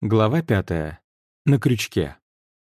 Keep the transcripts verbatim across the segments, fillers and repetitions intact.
Глава пятая. На крючке.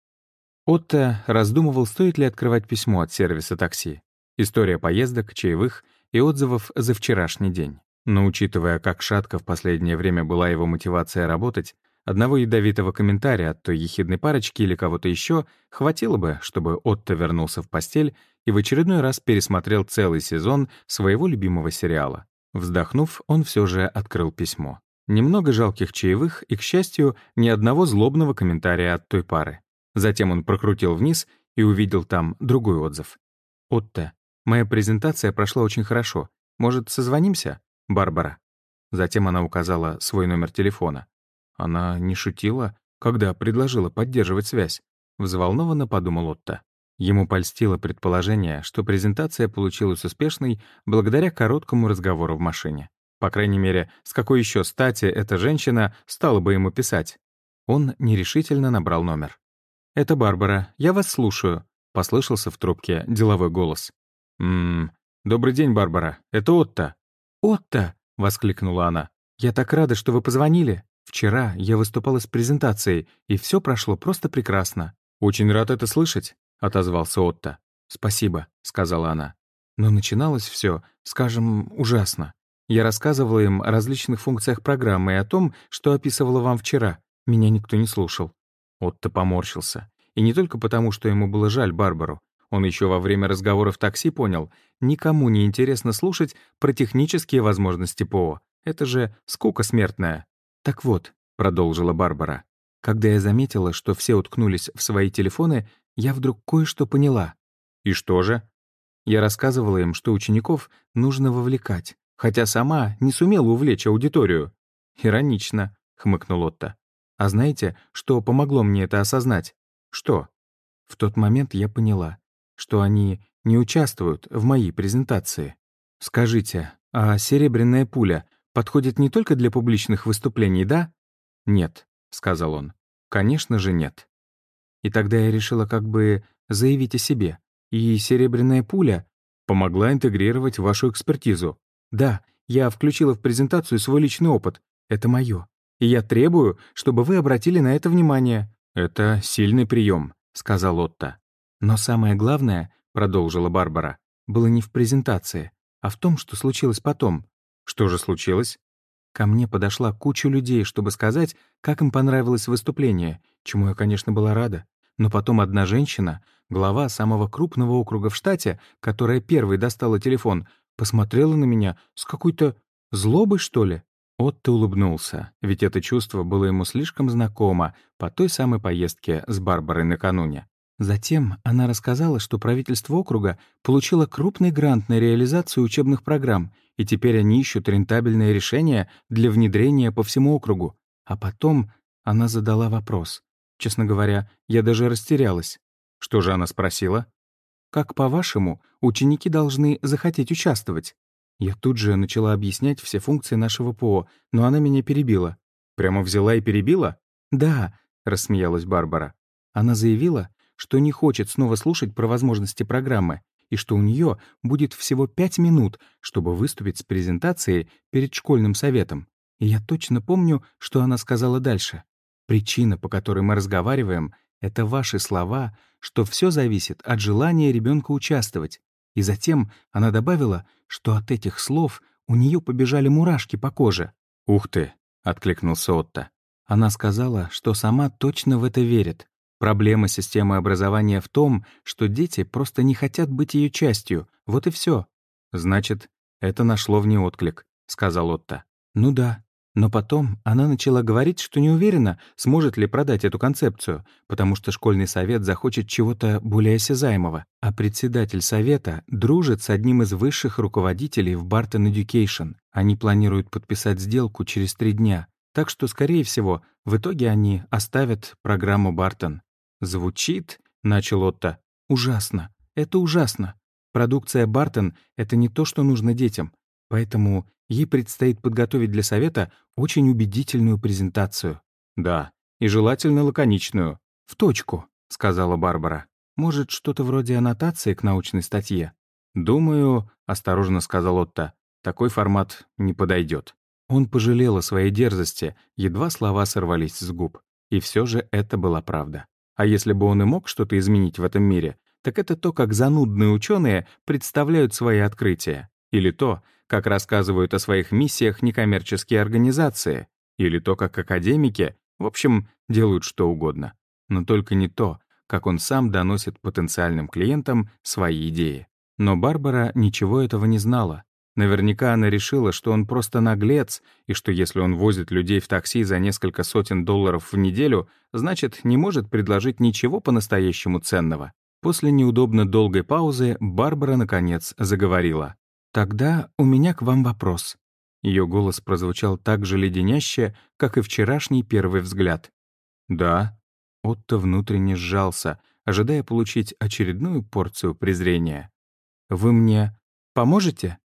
Отто раздумывал, стоит ли открывать письмо от сервиса такси. История поездок, чаевых и отзывов за вчерашний день. Но учитывая, как шатко в последнее время была его мотивация работать, одного ядовитого комментария от той ехидной парочки или кого-то еще хватило бы, чтобы Отто вернулся в постель и в очередной раз пересмотрел целый сезон своего любимого сериала. Вздохнув, он все же открыл письмо. Немного жалких чаевых и, к счастью, ни одного злобного комментария от той пары. Затем он прокрутил вниз и увидел там другой отзыв. «Отто, моя презентация прошла очень хорошо. Может, созвонимся? Барбара». Затем она указала свой номер телефона. Она не шутила, когда предложила поддерживать связь. Взволнованно подумал Отто. Ему польстило предположение, что презентация получилась успешной благодаря короткому разговору в машине. По крайней мере, с какой еще стати эта женщина стала бы ему писать? Он нерешительно набрал номер. «Это Барбара, я вас слушаю», — послышался в трубке деловой голос. «Ммм, добрый день, Барбара, это Отто». «Отто!» — воскликнула она. «Я так рада, что вы позвонили. Вчера я выступала с презентацией, и все прошло просто прекрасно». «Очень рад это слышать», — отозвался Отто. «Спасибо», — сказала она. Но начиналось все, скажем, ужасно. Я рассказывала им о различных функциях программы и о том, что описывала вам вчера. Меня никто не слушал». Отто поморщился. И не только потому, что ему было жаль Барбару. Он еще во время разговора в такси понял, никому не интересно слушать про технические возможности ПО. Это же скука смертная. «Так вот», — продолжила Барбара, «когда я заметила, что все уткнулись в свои телефоны, я вдруг кое-что поняла». «И что же?» Я рассказывала им, что учеников нужно вовлекать, хотя сама не сумела увлечь аудиторию. «Иронично», — хмыкнул Отто. «А знаете, что помогло мне это осознать?» «Что?» В тот момент я поняла, что они не участвуют в моей презентации. «Скажите, а серебряная пуля подходит не только для публичных выступлений, да?» «Нет», — сказал он. «Конечно же нет». И тогда я решила как бы заявить о себе. И серебряная пуля помогла интегрировать вашу экспертизу. Да, я включила в презентацию свой личный опыт. Это мое. И я требую, чтобы вы обратили на это внимание. «Это сильный прием», — сказал Отто. «Но самое главное, — продолжила Барбара, — было не в презентации, а в том, что случилось потом». «Что же случилось?» Ко мне подошла куча людей, чтобы сказать, как им понравилось выступление, чему я, конечно, была рада. Но потом одна женщина, глава самого крупного округа в штате, которая первой достала телефон, посмотрела на меня с какой-то злобой, что ли. Отто улыбнулся, ведь это чувство было ему слишком знакомо по той самой поездке с Барбарой накануне. Затем она рассказала, что правительство округа получило крупный грант на реализацию учебных программ, и теперь они ищут рентабельное решение для внедрения по всему округу. А потом она задала вопрос. Честно говоря, я даже растерялась. Что же она спросила? «Как, по-вашему, ученики должны захотеть участвовать?» Я тут же начала объяснять все функции нашего ПО, но она меня перебила. «Прямо взяла и перебила?» «Да», — рассмеялась Барбара. Она заявила, что не хочет снова слушать про возможности программы, и что у нее будет всего пять минут, чтобы выступить с презентацией перед школьным советом. И я точно помню, что она сказала дальше. «Причина, по которой мы разговариваем, — это ваши слова, что все зависит от желания ребенка участвовать». И затем она добавила, что от этих слов у нее побежали мурашки по коже. «Ух ты!» — откликнулся Отто. Она сказала, что сама точно в это верит. Проблема системы образования в том, что дети просто не хотят быть ее частью. Вот и все. «Значит, это нашло в ней отклик», — сказал Отто. «Ну да». Но потом она начала говорить, что не уверена, сможет ли продать эту концепцию, потому что школьный совет захочет чего-то более осязаемого, а председатель совета дружит с одним из высших руководителей в Barton Education. Они планируют подписать сделку через три дня, так что, скорее всего, в итоге они оставят программу Barton. «Звучит, — начал Отто, — ужасно. Это ужасно. Продукция Barton — это не то, что нужно детям. Поэтому ей предстоит подготовить для совета очень убедительную презентацию». «Да, и желательно лаконичную». «В точку», — сказала Барбара. «Может, что-то вроде аннотации к научной статье?» «Думаю, — осторожно сказал Отто, — такой формат не подойдет». Он пожалел о своей дерзости, едва слова сорвались с губ. И все же это была правда. А если бы он и мог что-то изменить в этом мире, так это то, как занудные ученые представляют свои открытия. Или то, как рассказывают о своих миссиях некоммерческие организации. Или то, как академики, в общем, делают что угодно. Но только не то, как он сам доносит потенциальным клиентам свои идеи. Но Барбара ничего этого не знала. Наверняка она решила, что он просто наглец, и что если он возит людей в такси за несколько сотен долларов в неделю, значит, не может предложить ничего по-настоящему ценного. После неудобно долгой паузы Барбара, наконец, заговорила. «Тогда у меня к вам вопрос». Ее голос прозвучал так же леденяще, как и вчерашний первый взгляд. «Да». Отто внутренне сжался, ожидая получить очередную порцию презрения. «Вы мне поможете?»